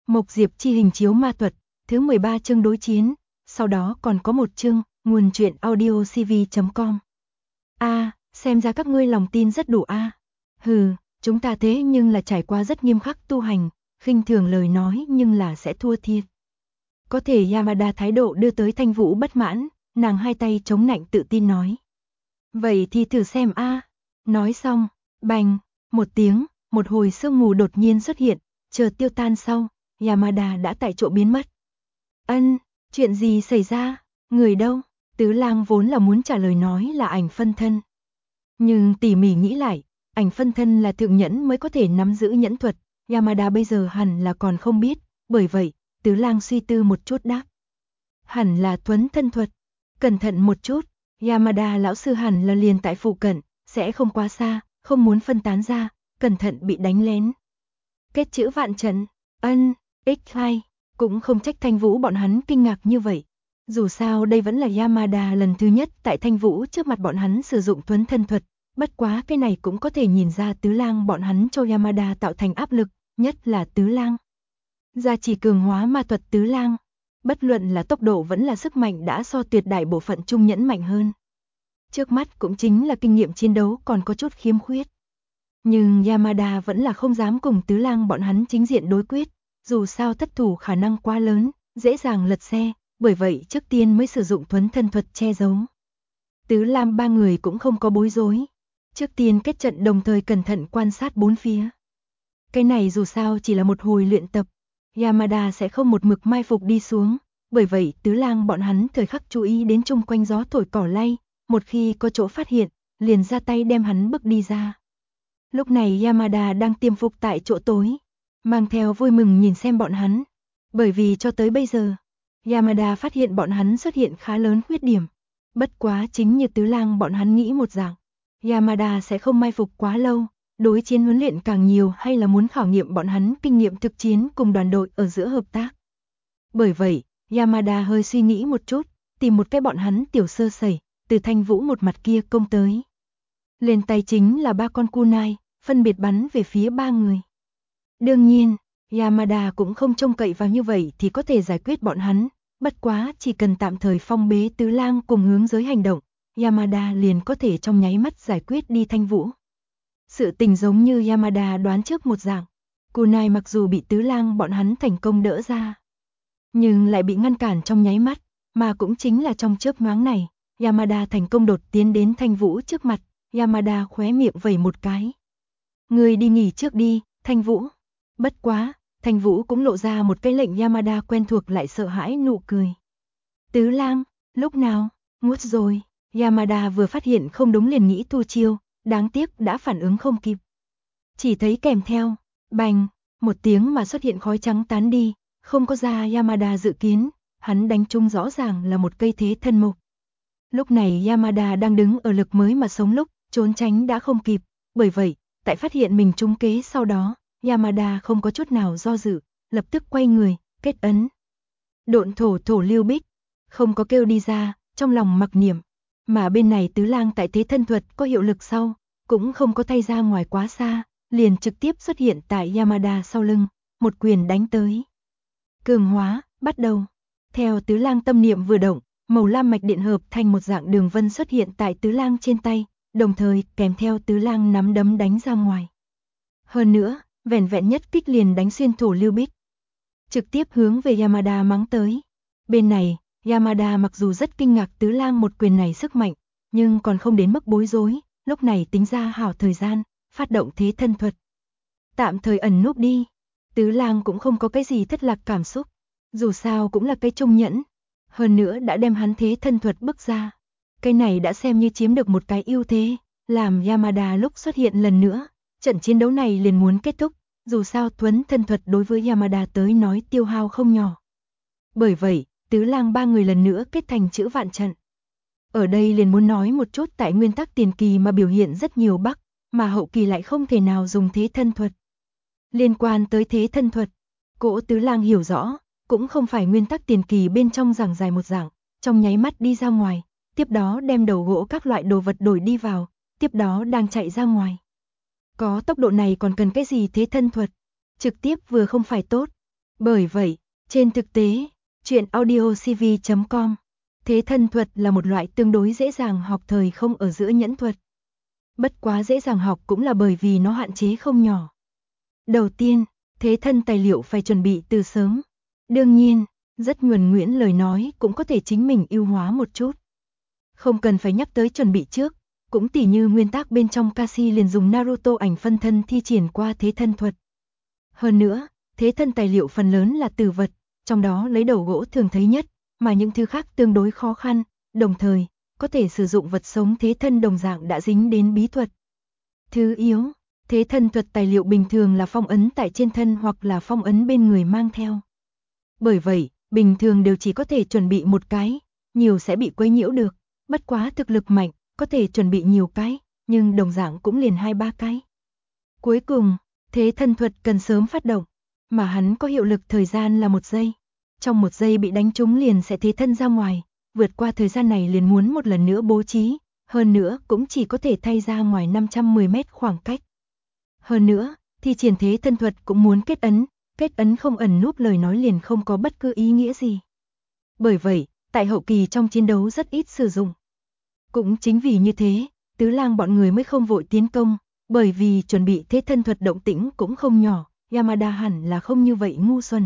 Mộc Diệp chi hình chiếu ma thuật, thứ 13 chương đối chiến, sau đó còn có một chương, nguồn truyện audiocv.com. Xem ra các ngươi lòng tin rất đủ Hừ, chúng ta thế nhưng là trải qua rất nghiêm khắc tu hành, khinh thường lời nói nhưng là sẽ thua thiệt. Có thể Yamada thái độ đưa tới Thanh Vũ bất mãn, nàng hai tay chống nạnh tự tin nói. Vậy thì thử xem Nói xong, bành, một tiếng, một hồi sương mù đột nhiên xuất hiện, chờ tiêu tan sau, Yamada đã tại chỗ biến mất. Chuyện gì xảy ra? Người đâu? Tứ Lang vốn là muốn trả lời nói là ảnh phân thân. Nhưng tỉ mỉ nghĩ lại, ảnh phân thân là thượng nhẫn mới có thể nắm giữ nhẫn thuật, Yamada bây giờ hẳn là còn không biết, bởi vậy, Tứ Lang suy tư một chút đáp. Hẳn là thuấn thân thuật. Cẩn thận một chút, Yamada lão sư hẳn là liền tại phụ cận, sẽ không quá xa, không muốn phân tán ra, cẩn thận bị đánh lén. Kết chữ vạn trận, x2, cũng không trách Thanh Vũ bọn hắn kinh ngạc như vậy. Dù sao đây vẫn là Yamada lần thứ nhất tại Thanh Vũ trước mặt bọn hắn sử dụng thuấn thân thuật, bất quá cái này cũng có thể nhìn ra Tứ Lang bọn hắn cho Yamada tạo thành áp lực, nhất là Tứ Lang. Gia trì cường hóa ma thuật Tứ Lang, bất luận là tốc độ vẫn là sức mạnh đã so tuyệt đại bộ phận trung nhẫn mạnh hơn. Trước mắt cũng chính là kinh nghiệm chiến đấu còn có chút khiếm khuyết. Nhưng Yamada vẫn là không dám cùng Tứ Lang bọn hắn chính diện đối quyết, dù sao thất thủ khả năng quá lớn, dễ dàng lật xe, bởi vậy trước tiên mới sử dụng thuấn thân thuật che giấu. Tứ Lam ba người cũng không có bối rối, trước tiên kết trận đồng thời cẩn thận quan sát bốn phía. Cái này dù sao chỉ là một hồi luyện tập, Yamada sẽ không một mực mai phục đi xuống, bởi vậy Tứ Lang bọn hắn thời khắc chú ý đến chung quanh gió thổi cỏ lay, một khi có chỗ phát hiện, liền ra tay đem hắn bức đi ra. Lúc này Yamada đang tiềm phục tại chỗ tối, mang theo vui mừng nhìn xem bọn hắn, bởi vì cho tới bây giờ, Yamada phát hiện bọn hắn xuất hiện khá lớn khuyết điểm. Bất quá chính như Tứ Lang bọn hắn nghĩ một dạng, Yamada sẽ không mai phục quá lâu, đối chiến huấn luyện càng nhiều hay là muốn khảo nghiệm bọn hắn kinh nghiệm thực chiến cùng đoàn đội ở giữa hợp tác. Bởi vậy, Yamada hơi suy nghĩ một chút, tìm một cái bọn hắn tiểu sơ sẩy, từ Thanh Vũ một mặt kia công tới. Lên tay chính là 3 con kunai, phân biệt bắn về phía 3 người. Đương nhiên, Yamada cũng không trông cậy vào như vậy thì có thể giải quyết bọn hắn, bất quá chỉ cần tạm thời phong bế Tứ Lang cùng hướng giới hành động, Yamada liền có thể trong nháy mắt giải quyết đi Thanh Vũ. Sự tình giống như Yamada đoán trước một dạng, kunai mặc dù bị Tứ Lang bọn hắn thành công đỡ ra, nhưng lại bị ngăn cản trong nháy mắt, mà cũng chính là trong chớp nhoáng này, Yamada thành công đột tiến đến Thanh Vũ trước mặt, Yamada khóe miệng vẩy một cái. Người đi nghỉ trước đi, Thanh Vũ. Bất quá, Thanh Vũ cũng lộ ra một cái lệnh Yamada quen thuộc lại sợ hãi nụ cười. Tứ Lang, lúc nào? Ngút rồi. Yamada vừa phát hiện không đúng liền nghĩ thu chiêu, đáng tiếc đã phản ứng không kịp. Chỉ thấy kèm theo, bành, một tiếng mà xuất hiện khói trắng tán đi, không có ra Yamada dự kiến, hắn đánh trúng rõ ràng là một cây thế thân mộc. Lúc này Yamada đang đứng ở lực mới mà sống lúc, trốn tránh đã không kịp, bởi vậy, tại phát hiện mình trúng kế sau đó, Yamada không có chút nào do dự, lập tức quay người, kết ấn. Độn thổ thổ lưu bích, không có kêu đi ra, trong lòng mặc niệm, mà bên này Tứ Lang tại thế thân thuật có hiệu lực sau, cũng không có thay ra ngoài quá xa, liền trực tiếp xuất hiện tại Yamada sau lưng, một quyền đánh tới. Cường hóa, bắt đầu. Theo Tứ Lang tâm niệm vừa động, màu lam mạch điện hợp thành một dạng đường vân xuất hiện tại Tứ Lang trên tay, đồng thời kèm theo Tứ Lang nắm đấm đánh ra ngoài. Hơn nữa, vẻn vẹn nhất kích liền đánh xuyên thổ lưu bích, trực tiếp hướng về Yamada mắng tới. Bên này, Yamada mặc dù rất kinh ngạc Tứ Lang một quyền này sức mạnh, nhưng còn không đến mức bối rối, lúc này tính ra hảo thời gian, phát động thế thân thuật. Tạm thời ẩn núp đi, Tứ Lang cũng không có cái gì thất lạc cảm xúc, dù sao cũng là cái trung nhẫn, hơn nữa đã đem hắn thế thân thuật bức ra. Cái này đã xem như chiếm được một cái ưu thế, làm Yamada lúc xuất hiện lần nữa, trận chiến đấu này liền muốn kết thúc, dù sao thuấn thân thuật đối với Yamada tới nói tiêu hao không nhỏ. Bởi vậy, Tứ Lang 3 người lần nữa kết thành chữ vạn trận. Ở đây liền muốn nói một chút tại nguyên tắc tiền kỳ mà biểu hiện rất nhiều bug, mà hậu kỳ lại không thể nào dùng thế thân thuật. Liên quan tới thế thân thuật, Cỗ Tứ Lang hiểu rõ, cũng không phải nguyên tắc tiền kỳ bên trong giảng dài một dạng, trong nháy mắt đi ra ngoài, tiếp đó đem đầu gỗ các loại đồ vật đổi đi vào, tiếp đó đang chạy ra ngoài. Có tốc độ này còn cần cái gì thế thân thuật? Trực tiếp vừa không phải tốt. Bởi vậy, trên thực tế, truyện audiocv.com, thế thân thuật là một loại tương đối dễ dàng học thời không ở giữa nhẫn thuật. Bất quá dễ dàng học cũng là bởi vì nó hạn chế không nhỏ. Đầu tiên, thế thân tài liệu phải chuẩn bị từ sớm. Đương nhiên, rất nhuần nhuyễn lời nói cũng có thể chính mình ưu hóa một chút. Không cần phải nhắc tới chuẩn bị trước, cũng tỉ như nguyên tắc bên trong Kashi liền dùng Naruto ảnh phân thân thi triển qua thế thân thuật. Hơn nữa, thế thân tài liệu phần lớn là từ vật, trong đó lấy đầu gỗ thường thấy nhất, mà những thứ khác tương đối khó khăn, đồng thời, có thể sử dụng vật sống thế thân đồng dạng đã dính đến bí thuật. Thứ yếu, thế thân thuật tài liệu bình thường là phong ấn tại trên thân hoặc là phong ấn bên người mang theo. Bởi vậy, bình thường đều chỉ có thể chuẩn bị một cái, nhiều sẽ bị quấy nhiễu được, bất quá thực lực mạnh, có thể chuẩn bị nhiều cái, nhưng đồng dạng cũng liền 2-3 cái. Cuối cùng, thế thân thuật cần sớm phát động, mà hắn có hiệu lực thời gian là 1 giây. Trong 1 giây bị đánh trúng liền sẽ thế thân ra ngoài, vượt qua thời gian này liền muốn một lần nữa bố trí, hơn nữa cũng chỉ có thể thay ra ngoài 510 mét khoảng cách. Hơn nữa, thi triển thế thân thuật cũng muốn kết ấn không ẩn núp lời nói liền không có bất cứ ý nghĩa gì. Bởi vậy, tại hậu kỳ trong chiến đấu rất ít sử dụng. Cũng chính vì như thế, Tứ Lang bọn người mới không vội tiến công, bởi vì chuẩn bị thế thân thuật động tĩnh cũng không nhỏ, Yamada hẳn là không như vậy ngu xuẩn.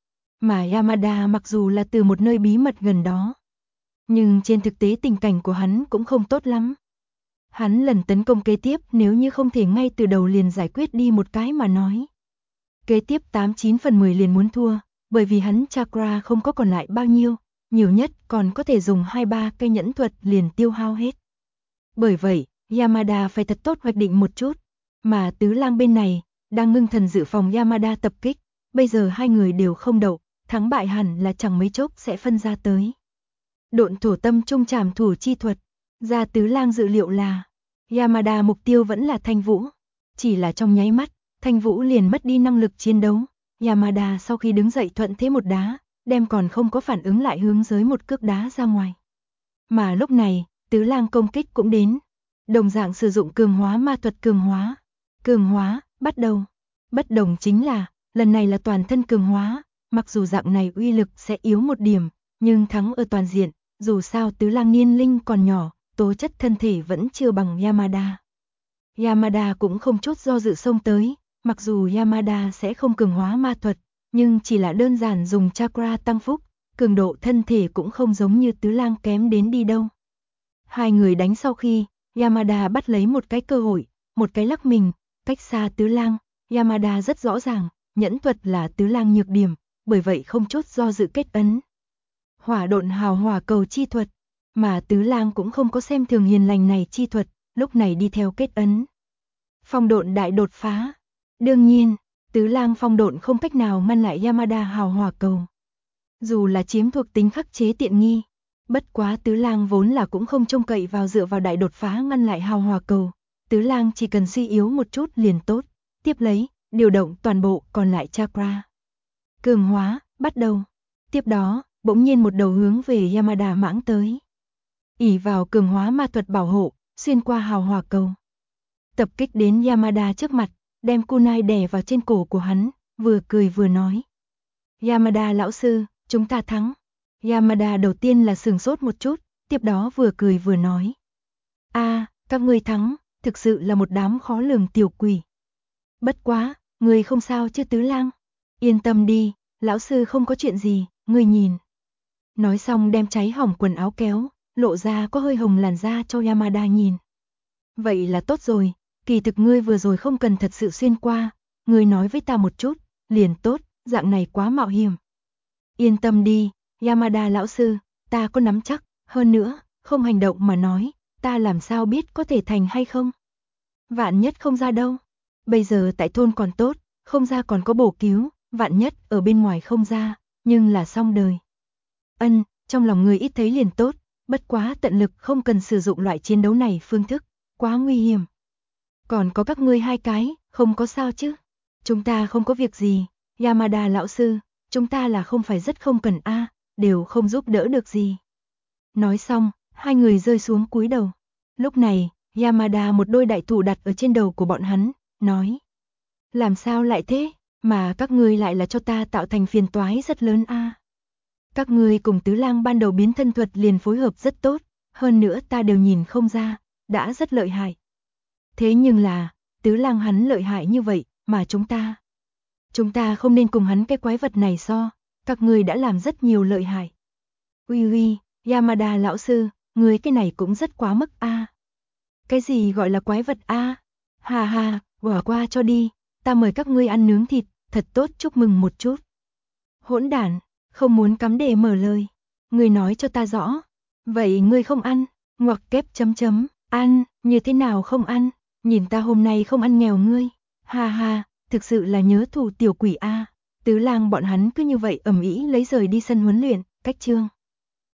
Mà Yamada mặc dù là từ một nơi bí mật gần đó, nhưng trên thực tế tình cảnh của hắn cũng không tốt lắm. Hắn lần tấn công kế tiếp nếu như không thể ngay từ đầu liền giải quyết đi một cái mà nói. Kế tiếp 89 phần 10 liền muốn thua, bởi vì hắn chakra không có còn lại bao nhiêu, nhiều nhất còn có thể dùng 2-3 cây nhẫn thuật liền tiêu hao hết. Bởi vậy, Yamada phải thật tốt hoạch định một chút, mà Tứ Lang bên này, đang ngưng thần dự phòng Yamada tập kích, bây giờ hai người đều không đậu, thắng bại hẳn là chẳng mấy chốc sẽ phân ra tới. Độn thổ tâm trung trảm thủ chi thuật, ra Tứ Lang dự liệu là, Yamada mục tiêu vẫn là Thanh Vũ, chỉ là trong nháy mắt, Thanh Vũ liền mất đi năng lực chiến đấu, Yamada sau khi đứng dậy thuận thế một đá, đem còn không có phản ứng lại hướng dưới một cước đá ra ngoài. Mà lúc này, Tứ Lang công kích cũng đến, đồng dạng sử dụng cường hóa ma thuật cường hóa. Cường hóa, bắt đầu. Bất đồng chính là, lần này là toàn thân cường hóa, mặc dù dạng này uy lực sẽ yếu một điểm, nhưng thắng ở toàn diện, dù sao Tứ Lang niên linh còn nhỏ, tố chất thân thể vẫn chưa bằng Yamada. Yamada cũng không chút do dự xông tới, mặc dù Yamada sẽ không cường hóa ma thuật, nhưng chỉ là đơn giản dùng chakra tăng phúc, cường độ thân thể cũng không giống như Tứ Lang kém đến đi đâu. Hai người đánh sau khi, Yamada bắt lấy một cái cơ hội, một cái lắc mình, cách xa Tứ Lang, Yamada rất rõ ràng, nhẫn thuật là Tứ Lang nhược điểm, bởi vậy không chút do dự kết ấn. Hỏa độn hào hỏa cầu chi thuật, mà Tứ Lang cũng không có xem thường hiền lành này chi thuật, lúc này đi theo kết ấn. Phong độn đại đột phá. Đương nhiên, Tứ Lang phong độn không cách nào ngăn lại Yamada hào hỏa cầu. Dù là chiếm thuộc tính khắc chế tiện nghi, bất quá Tứ Lang vốn là cũng không trông cậy vào dựa vào đại đột phá ngăn lại hào hỏa cầu, Tứ Lang chỉ cần suy yếu một chút liền tốt, tiếp lấy, điều động toàn bộ còn lại chakra. Cường hóa, bắt đầu. Tiếp đó, bỗng nhiên một đầu hướng về Yamada mãng tới. Ỷ vào cường hóa ma thuật bảo hộ, xuyên qua hào hỏa cầu. Tập kích đến Yamada trước mặt, đem kunai đè vào trên cổ của hắn, vừa cười vừa nói. Yamada lão sư, chúng ta thắng. Yamada đầu tiên là sửng sốt một chút, tiếp đó vừa cười vừa nói. Các ngươi thắng, thực sự là một đám khó lường tiểu quỷ. Bất quá, ngươi không sao chứ Tứ Lang? Yên tâm đi, lão sư không có chuyện gì, ngươi nhìn. Nói xong đem cháy hỏng quần áo kéo, lộ ra có hơi hồng làn da cho Yamada nhìn. Vậy là tốt rồi, kỳ thực ngươi vừa rồi không cần thật sự xuyên qua, ngươi nói với ta một chút, liền tốt, dạng này quá mạo hiểm. Yên tâm đi, Yamada lão sư, ta có nắm chắc, hơn nữa, không hành động mà nói, ta làm sao biết có thể thành hay không? Vạn nhất không ra đâu. Bây giờ tại thôn còn tốt, không ra còn có bổ cứu, vạn nhất ở bên ngoài không ra, nhưng là xong đời. Trong lòng người ít thấy liền tốt, bất quá tận lực không cần sử dụng loại chiến đấu này phương thức, quá nguy hiểm. Còn có các ngươi hai cái, không có sao chứ? Chúng ta không có việc gì, Yamada lão sư, chúng ta là không phải rất không cần đều không giúp đỡ được gì. Nói xong, hai người rơi xuống cúi đầu. Lúc này, Yamada một đôi đại thủ đặt ở trên đầu của bọn hắn, nói. Làm sao lại thế? Mà các ngươi lại là cho ta tạo thành phiền toái rất lớn a. Các ngươi cùng Tứ Lang ban đầu biến thân thuật liền phối hợp rất tốt, hơn nữa ta đều nhìn không ra, đã rất lợi hại. Thế nhưng là, Tứ Lang hắn lợi hại như vậy, mà chúng ta không nên cùng hắn cái quái vật này so, các ngươi đã làm rất nhiều lợi hại. Uy, Yamada lão sư, ngươi cái này cũng rất quá mức a. Cái gì gọi là quái vật a? Hà hà, bỏ qua cho đi, ta mời các ngươi ăn nướng thịt, thật tốt chúc mừng một chút. Hỗn đản, không muốn cắm đề mở lời. Ngươi nói cho ta rõ. Vậy ngươi không ăn, ngoặc kép chấm chấm, ăn, như thế nào không ăn, nhìn ta hôm nay không ăn nghèo ngươi. Ha ha, thực sự là nhớ thù tiểu quỷ a. Tứ Lang bọn hắn cứ như vậy ầm ĩ lấy rời đi sân huấn luyện, cách chương.